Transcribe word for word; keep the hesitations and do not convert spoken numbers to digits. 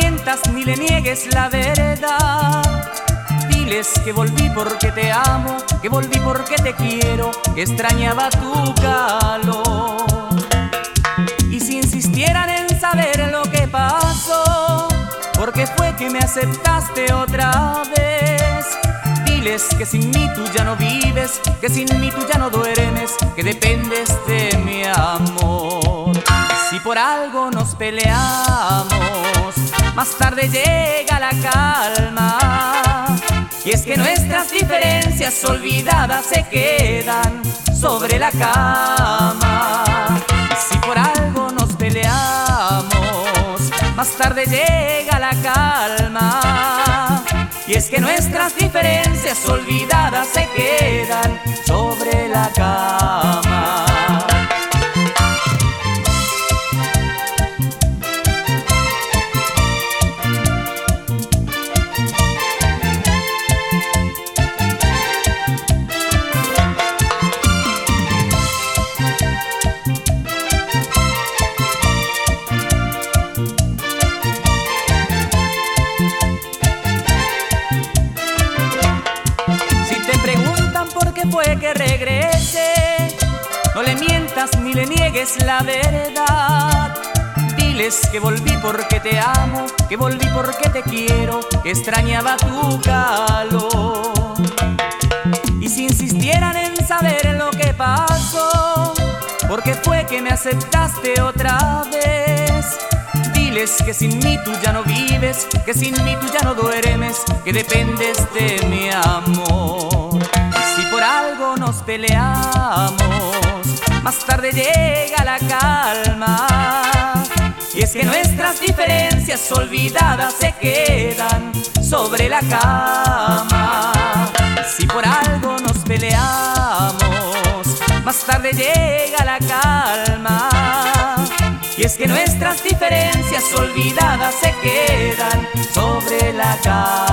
mientas ni le niegues la verdad. Diles que volví porque te amo, que volví porque te quiero, que extrañaba tu calor. Y si insistieran en saber lo que pasó, ¿por qué fue que me aceptaste otra vez? Diles que sin mí tú ya no vives, que sin mí tú ya no duermes, que dependes de mi amor. Si por algo nos peleamos, más tarde llega la calma. Y es que nuestras diferencias olvidadas se quedan sobre la cama. Si por algo nos peleamos, más tarde llega la calma. Y es que nuestras diferencias olvidadas se quedan sobre la cama. Fue que regrese, no le mientas ni le niegues la verdad. Diles que volví porque te amo, que volví porque te quiero, que extrañaba tu calor. Y si insistieran en saber lo que pasó, ¿por qué fue que me aceptaste otra vez? Diles que sin mí tú ya no vives, que sin mí tú ya no duermes, que dependes de mi amor. Si por algo nos peleamos, más tarde llega la calma. Y es que nuestras diferencias olvidadas se quedan sobre la cama. Si por algo nos peleamos, más tarde llega la calma. Y es que nuestras diferencias olvidadas se quedan sobre la cama.